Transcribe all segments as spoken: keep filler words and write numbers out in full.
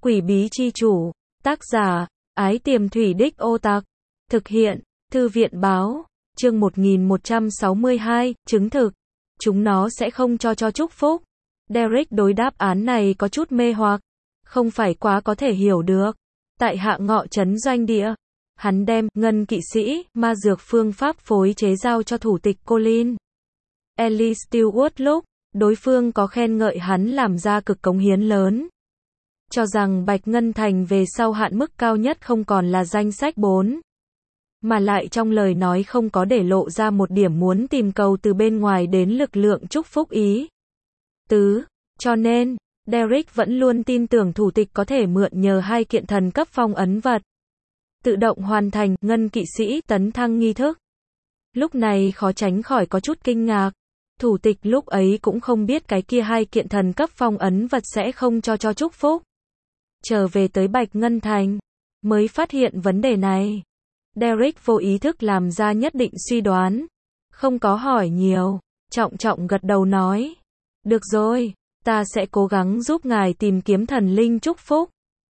Quỷ bí chi chủ. Tác giả, Ái Tiềm Thủy Đích Ô Tặc. Thực hiện, Thư viện báo. Chương một nghìn một trăm sáu mươi hai, chứng thực. Chúng nó sẽ không cho cho chúc phúc. Derek đối đáp án này có chút mê hoặc. Không phải quá có thể hiểu được. Tại hạ ngọ trấn doanh địa. Hắn đem ngân kỵ sĩ, ma dược phương pháp phối chế giao cho thủ tịch Colin Ellie Stewart lúc đối phương có khen ngợi hắn làm ra cực cống hiến lớn. Cho rằng Bạch Ngân Thành về sau hạn mức cao nhất không còn là danh sách bốn. Mà lại trong lời nói không có để lộ ra một điểm muốn tìm cầu từ bên ngoài đến lực lượng chúc phúc ý tứ. Cho nên, Derek vẫn luôn tin tưởng thủ tịch có thể mượn nhờ hai kiện thần cấp phong ấn vật. Tự động hoàn thành ngân kỵ sĩ tấn thăng nghi thức. Lúc này khó tránh khỏi có chút kinh ngạc. Thủ tịch lúc ấy cũng không biết cái kia hai kiện thần cấp phong ấn vật sẽ không cho cho chúc phúc. Trở về tới Bạch Ngân Thành, mới phát hiện vấn đề này. Derek vô ý thức làm ra nhất định suy đoán. Không có hỏi nhiều, trọng trọng gật đầu nói. Được rồi, ta sẽ cố gắng giúp ngài tìm kiếm thần linh chúc phúc.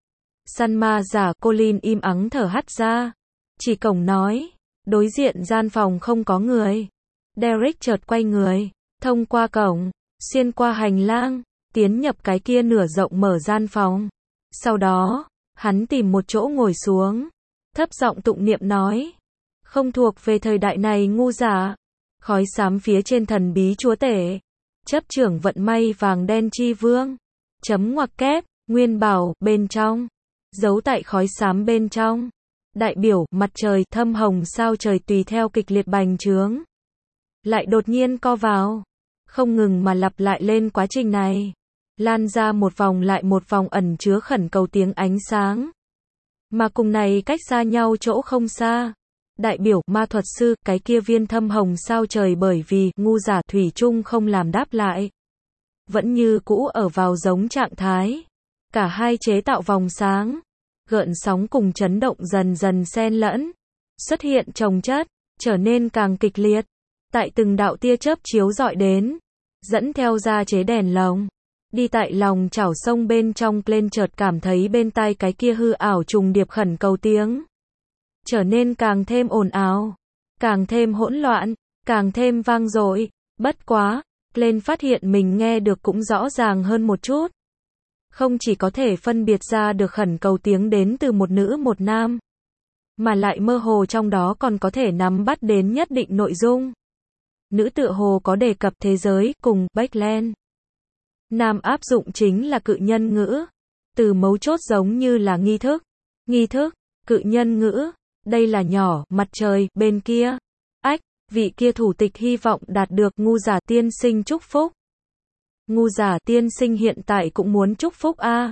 Săn ma giả Colin im ắng thở hắt ra. Chỉ cổng nói, đối diện gian phòng không có người. Derek chợt quay người, thông qua cổng, xuyên qua hành lang, tiến nhập cái kia nửa rộng mở gian phòng. Sau đó, hắn tìm một chỗ ngồi xuống, thấp giọng tụng niệm nói. Không thuộc về thời đại này ngu giả. Khói xám phía trên thần bí chúa tể. Chấp trưởng vận may vàng đen chi vương. Chấm ngoặc kép, nguyên bảo, bên trong. Giấu tại khói xám bên trong. Đại biểu, mặt trời, thâm hồng sao trời tùy theo kịch liệt bành trướng. Lại đột nhiên co vào. Không ngừng mà lặp lại lên quá trình này. Lan ra một vòng lại một vòng ẩn chứa khẩn cầu tiếng ánh sáng. Mà cùng này cách xa nhau chỗ không xa. Đại biểu, ma thuật sư, cái kia viên thâm hồng sao trời bởi vì, ngu giả thủy chung không làm đáp lại. Vẫn như cũ ở vào giống trạng thái. Cả hai chế tạo vòng sáng. Gợn sóng cùng chấn động dần dần xen lẫn. Xuất hiện chồng chất, trở nên càng kịch liệt. Tại từng đạo tia chớp chiếu dọi đến. Dẫn theo ra chế đèn lồng. Đi tại lòng chảo sông bên trong lên chợt cảm thấy bên tai cái kia hư ảo trùng điệp khẩn cầu tiếng. Trở nên càng thêm ồn ào. Càng thêm hỗn loạn. Càng thêm vang dội. Bất quá, lên phát hiện mình nghe được cũng rõ ràng hơn một chút. Không chỉ có thể phân biệt ra được khẩn cầu tiếng đến từ một nữ một nam. Mà lại mơ hồ trong đó còn có thể nắm bắt đến nhất định nội dung. Nữ tựa hồ có đề cập thế giới cùng Backland. Nam áp dụng chính là cự nhân ngữ. Từ mấu chốt giống như là nghi thức. Nghi thức, cự nhân ngữ. Đây là nhỏ, mặt trời, bên kia. Ách, vị kia thủ tịch hy vọng đạt được ngu giả tiên sinh chúc phúc. Ngu giả tiên sinh hiện tại cũng muốn chúc phúc a. À.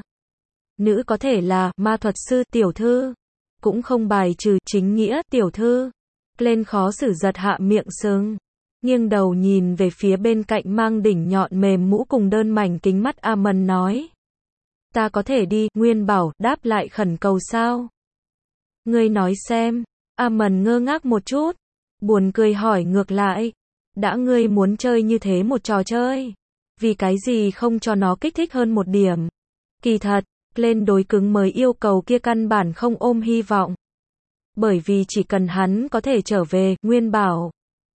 Nữ có thể là ma thuật sư tiểu thư. Cũng không bài trừ chính nghĩa tiểu thư. Lên khó xử giật hạ miệng sưng. Nghiêng đầu nhìn về phía bên cạnh mang đỉnh nhọn mềm mũ cùng đơn mảnh kính mắt Amon nói. Ta có thể đi, Nguyên bảo, đáp lại khẩn cầu sao? Ngươi nói xem. Amon ngơ ngác một chút. Buồn cười hỏi ngược lại. Đã ngươi muốn chơi như thế một trò chơi. Vì cái gì không cho nó kích thích hơn một điểm? Kỳ thật, lên đối cứng mới yêu cầu kia căn bản không ôm hy vọng. Bởi vì chỉ cần hắn có thể trở về, Nguyên bảo.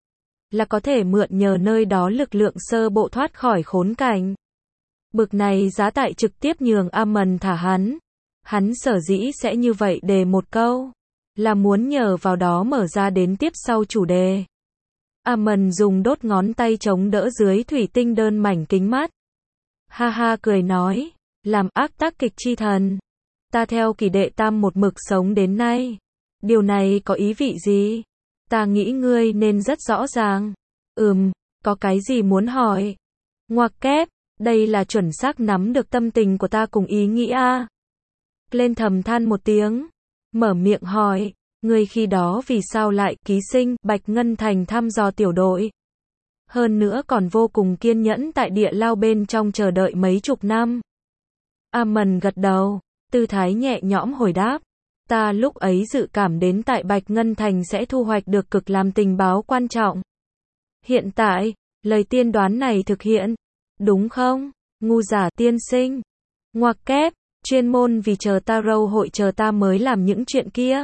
Là có thể mượn nhờ nơi đó lực lượng sơ bộ thoát khỏi khốn cảnh. Bực này giá tại trực tiếp nhường Amon thả hắn. Hắn sở dĩ sẽ như vậy đề một câu. Là muốn nhờ vào đó mở ra đến tiếp sau chủ đề. Amon dùng đốt ngón tay chống đỡ dưới thủy tinh đơn mảnh kính mắt. Ha ha cười nói. Làm ác tác kịch chi thần. Ta theo kỳ đệ tam một mực sống đến nay. Điều này có ý vị gì? Ta nghĩ ngươi nên rất rõ ràng. Ừm, có cái gì muốn hỏi? Ngoặc kép, đây là chuẩn xác nắm được tâm tình của ta cùng ý nghĩ a. Lên thầm than một tiếng. Mở miệng hỏi. Ngươi khi đó vì sao lại ký sinh Bạch Ngân Thành thăm dò tiểu đội? Hơn nữa còn vô cùng kiên nhẫn tại địa lao bên trong chờ đợi mấy chục năm. Amon gật đầu, tư thái nhẹ nhõm hồi đáp. Ta lúc ấy dự cảm đến tại Bạch Ngân Thành sẽ thu hoạch được cực làm tình báo quan trọng. Hiện tại, lời tiên đoán này thực hiện. Đúng không? Ngu giả tiên sinh. Ngoặc kép, chuyên môn vì chờ ta râu hội chờ ta mới làm những chuyện kia.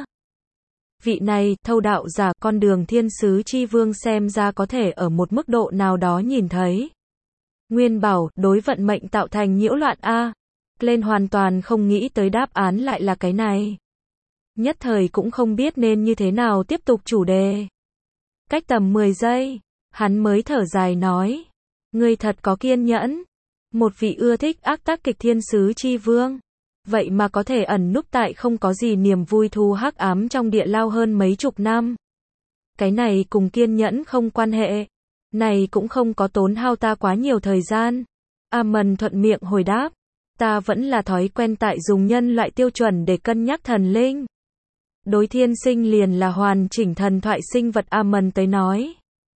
Vị này, thâu đạo giả, con đường thiên sứ chi vương xem ra có thể ở một mức độ nào đó nhìn thấy. Nguyên bảo, đối vận mệnh tạo thành nhiễu loạn a. Lên hoàn toàn không nghĩ tới đáp án lại là cái này. Nhất thời cũng không biết nên như thế nào tiếp tục chủ đề. Cách tầm mười giây, hắn mới thở dài nói. Ngươi thật có kiên nhẫn. Một vị ưa thích ác tác kịch thiên sứ chi vương. Vậy mà có thể ẩn núp tại không có gì niềm vui thú hắc ám trong địa lao hơn mấy chục năm. Cái này cùng kiên nhẫn không quan hệ. Này cũng không có tốn hao ta quá nhiều thời gian. A-mần thuận miệng hồi đáp. Ta vẫn là thói quen tại dùng nhân loại tiêu chuẩn để cân nhắc thần linh. Đối thiên sinh liền là hoàn chỉnh thần thoại sinh vật A-mần tới nói.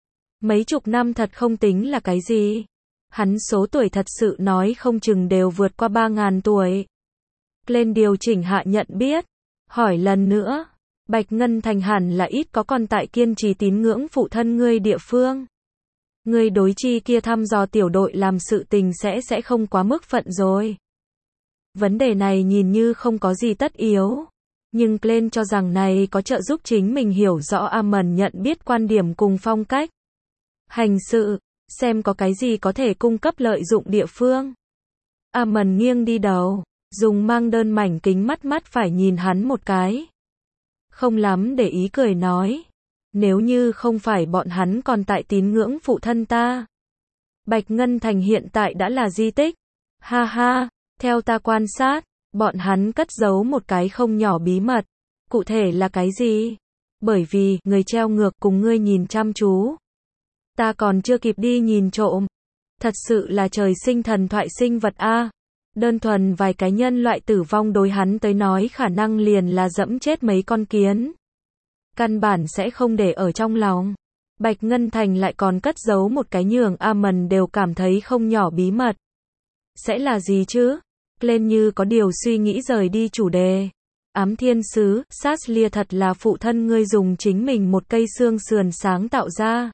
Mấy chục năm thật không tính là cái gì. Hắn số tuổi thật sự nói không chừng đều vượt qua ba ngàn tuổi. Lên điều chỉnh hạ nhận biết. Hỏi lần nữa. Bạch Ngân Thành hẳn là ít có còn tại kiên trì tín ngưỡng phụ thân ngươi địa phương. Ngươi đối chi kia thăm dò tiểu đội làm sự tình sẽ sẽ không quá mức phận rồi. Vấn đề này nhìn như không có gì tất yếu. Nhưng Glenn cho rằng này có trợ giúp chính mình hiểu rõ A-mần nhận biết quan điểm cùng phong cách. Hành sự, xem có cái gì có thể cung cấp lợi dụng địa phương. A-mần nghiêng đi đầu, dùng mang đơn mảnh kính mắt mắt phải nhìn hắn một cái. Không lắm để ý cười nói. Nếu như không phải bọn hắn còn tại tín ngưỡng phụ thân ta. Bạch Ngân Thành hiện tại đã là di tích. Ha ha, theo ta quan sát, bọn hắn cất giấu một cái không nhỏ bí mật. Cụ thể là cái gì? Bởi vì, người treo ngược cùng ngươi nhìn chăm chú. Ta còn chưa kịp đi nhìn trộm. Thật sự là trời sinh thần thoại sinh vật a. Đơn thuần vài cái nhân loại tử vong đối hắn tới nói khả năng liền là dẫm chết mấy con kiến. Căn bản sẽ không để ở trong lòng. Bạch Ngân Thành lại còn cất giấu một cái nhường A-mần đều cảm thấy không nhỏ bí mật. Sẽ là gì chứ? Lên như có điều suy nghĩ rời đi chủ đề. Ám thiên sứ, Saslia thật là phụ thân ngươi dùng chính mình một cây xương sườn sáng tạo ra.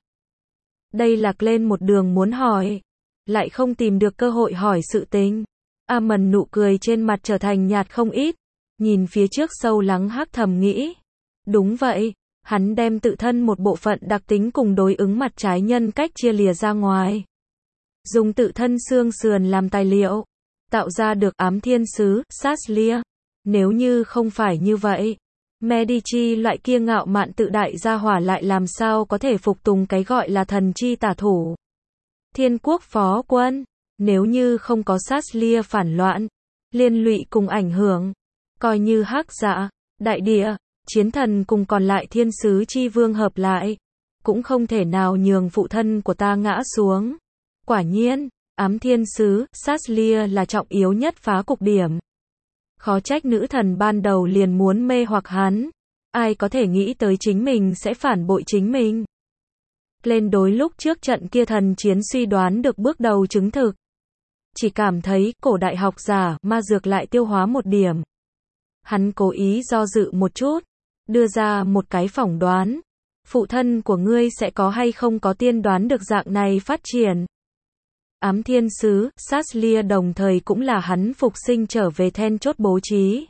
Đây là lên một đường muốn hỏi. Lại không tìm được cơ hội hỏi sự tình. A-mần nụ cười trên mặt trở thành nhạt không ít. Nhìn phía trước sâu lắng hắc thầm nghĩ. Đúng vậy, hắn đem tự thân một bộ phận đặc tính cùng đối ứng mặt trái nhân cách chia lìa ra ngoài. Dùng tự thân xương sườn làm tài liệu. Tạo ra được ám thiên sứ, Saslia. Nếu như không phải như vậy, Medici loại kia ngạo mạn tự đại gia hỏa lại làm sao có thể phục tùng cái gọi là thần chi tả thủ. Thiên quốc phó quân, nếu như không có Saslia phản loạn, liên lụy cùng ảnh hưởng, coi như hắc dạ, đại địa, chiến thần cùng còn lại thiên sứ chi vương hợp lại, cũng không thể nào nhường phụ thân của ta ngã xuống. Quả nhiên, ám thiên sứ, Saslia là trọng yếu nhất phá cục điểm. Khó trách nữ thần ban đầu liền muốn mê hoặc hắn. Ai có thể nghĩ tới chính mình sẽ phản bội chính mình. Lên đối lúc trước trận kia thần chiến suy đoán được bước đầu chứng thực. Chỉ cảm thấy cổ đại học giả ma dược lại tiêu hóa một điểm. Hắn cố ý do dự một chút. Đưa ra một cái phỏng đoán. Phụ thân của ngươi sẽ có hay không có tiên đoán được dạng này phát triển. Ám thiên sứ, Saslia đồng thời cũng là hắn phục sinh trở về then chốt bố trí.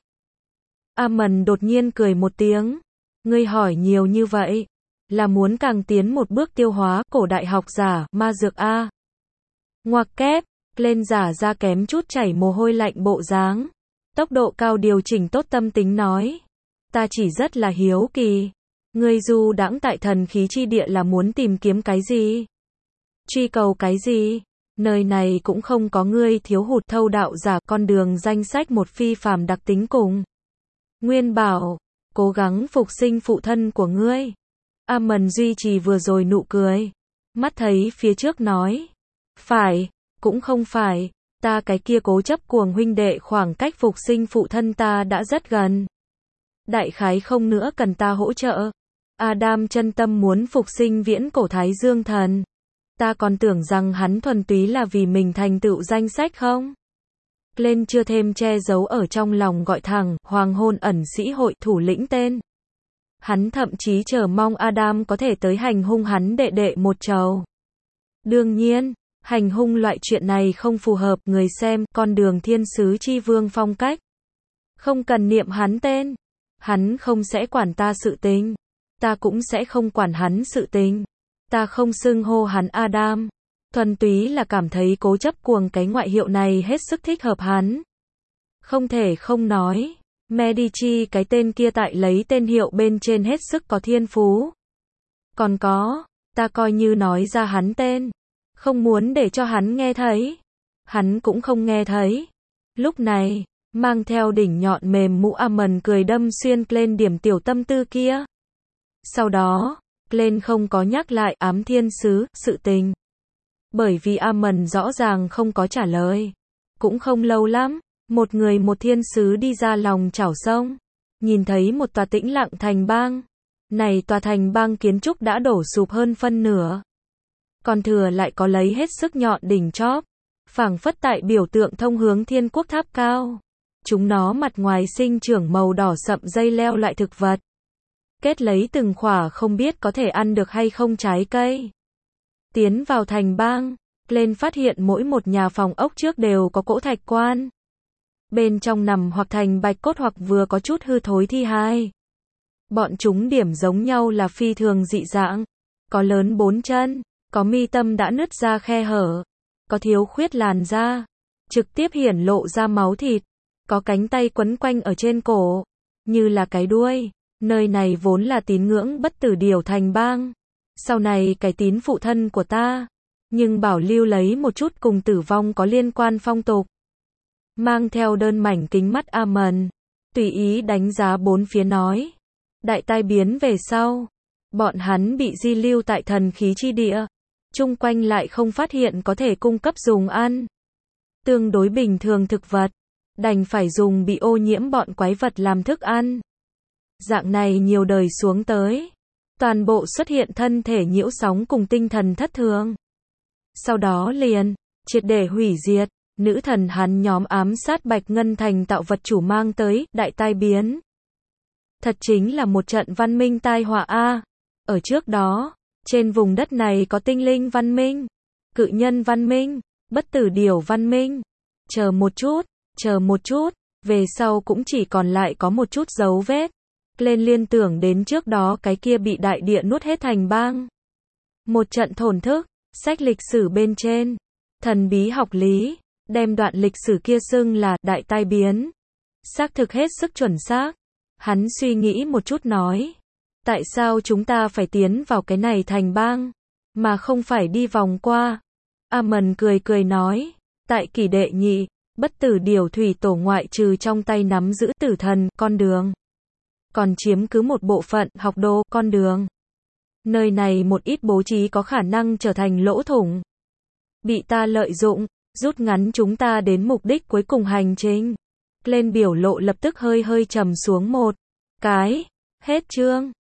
A-mần đột nhiên cười một tiếng. Ngươi hỏi nhiều như vậy. Là muốn càng tiến một bước tiêu hóa cổ đại học giả, ma dược A. Ngoặc kép, lên giả ra kém chút chảy mồ hôi lạnh bộ dáng. Tốc độ cao điều chỉnh tốt tâm tính nói. Ta chỉ rất là hiếu kỳ. Ngươi du đãng tại thần khí chi địa là muốn tìm kiếm cái gì? Truy cầu cái gì? Nơi này cũng không có ngươi thiếu hụt thâu đạo giả con đường danh sách một phi phàm đặc tính cùng. Nguyên bảo, cố gắng phục sinh phụ thân của ngươi. A-mần duy trì vừa rồi nụ cười. Mắt thấy phía trước nói. Phải, cũng không phải, ta cái kia cố chấp cuồng huynh đệ khoảng cách phục sinh phụ thân ta đã rất gần. Đại khái không nữa cần ta hỗ trợ. Adam chân tâm muốn phục sinh viễn cổ Thái Dương thần. Ta còn tưởng rằng hắn thuần túy là vì mình thành tựu danh sách không? Lên chưa thêm che giấu ở trong lòng gọi thẳng, hoàng hôn ẩn sĩ hội thủ lĩnh tên. Hắn thậm chí chờ mong Adam có thể tới hành hung hắn đệ đệ một trầu. Đương nhiên, hành hung loại chuyện này không phù hợp người xem, con đường thiên sứ chi vương phong cách. Không cần niệm hắn tên. Hắn không sẽ quản ta sự tình. Ta cũng sẽ không quản hắn sự tình. Ta không xưng hô hắn Adam. Thuần túy là cảm thấy cố chấp cuồng cái ngoại hiệu này hết sức thích hợp hắn. Không thể không nói. Medici cái tên kia tại lấy tên hiệu bên trên hết sức có thiên phú. Còn có, ta coi như nói ra hắn tên. Không muốn để cho hắn nghe thấy. Hắn cũng không nghe thấy. Lúc này, mang theo đỉnh nhọn mềm mũ Amon cười đâm xuyên lên điểm tiểu tâm tư kia. Sau đó, Glenn không có nhắc lại ám thiên sứ, sự tình. Bởi vì Amon rõ ràng không có trả lời. Cũng không lâu lắm, một người một thiên sứ đi ra lòng chảo sông. Nhìn thấy một tòa tĩnh lặng thành bang. Này tòa thành bang kiến trúc đã đổ sụp hơn phân nửa. Còn thừa lại có lấy hết sức nhọn đỉnh chóp. Phảng phất tại biểu tượng thông hướng thiên quốc tháp cao. Chúng nó mặt ngoài sinh trưởng màu đỏ sậm dây leo lại thực vật. Kết lấy từng khỏa không biết có thể ăn được hay không trái cây. Tiến vào thành bang, Glenn phát hiện mỗi một nhà phòng ốc trước đều có cỗ thạch quan. Bên trong nằm hoặc thành bạch cốt hoặc vừa có chút hư thối thi hài. Bọn chúng điểm giống nhau là phi thường dị dạng. Có lớn bốn chân, có mi tâm đã nứt ra khe hở, có thiếu khuyết làn da, trực tiếp hiển lộ ra máu thịt, có cánh tay quấn quanh ở trên cổ, như là cái đuôi. Nơi này vốn là tín ngưỡng bất tử điểu thành bang. Sau này cái tín phụ thân của ta, nhưng bảo lưu lấy một chút cùng tử vong có liên quan phong tục. Mang theo đơn mảnh kính mắt Amon, tùy ý đánh giá bốn phía nói. Đại tai biến về sau, bọn hắn bị di lưu tại thần khí chi địa. Chung quanh lại không phát hiện có thể cung cấp dùng ăn. Tương đối bình thường thực vật, đành phải dùng bị ô nhiễm bọn quái vật làm thức ăn. Dạng này nhiều đời xuống tới, toàn bộ xuất hiện thân thể nhiễu sóng cùng tinh thần thất thường. Sau đó liền, triệt để hủy diệt, nữ thần hắn nhóm ám sát Bạch Ngân Thành tạo vật chủ mang tới, đại tai biến. Thật chính là một trận văn minh tai họa a. Ở trước đó, trên vùng đất này có tinh linh văn minh, cự nhân văn minh, bất tử điểu văn minh. Chờ một chút, chờ một chút, về sau cũng chỉ còn lại có một chút dấu vết. Glenn liên tưởng đến trước đó cái kia bị đại địa nuốt hết thành bang. Một trận thổn thức, sách lịch sử bên trên, thần bí học lý, đem đoạn lịch sử kia xưng là đại tai biến. Xác thực hết sức chuẩn xác. Hắn suy nghĩ một chút nói. Tại sao chúng ta phải tiến vào cái này thành bang, mà không phải đi vòng qua? Amon cười cười nói. Tại kỷ đệ nhị, bất tử điểu thủy tổ ngoại trừ trong tay nắm giữ tử thần, con đường. Còn chiếm cứ một bộ phận, học đồ, con đường. Nơi này một ít bố trí có khả năng trở thành lỗ thủng. Bị ta lợi dụng, rút ngắn chúng ta đến mục đích cuối cùng hành trình. Lên biểu lộ lập tức hơi hơi trầm xuống một cái. Hết chương.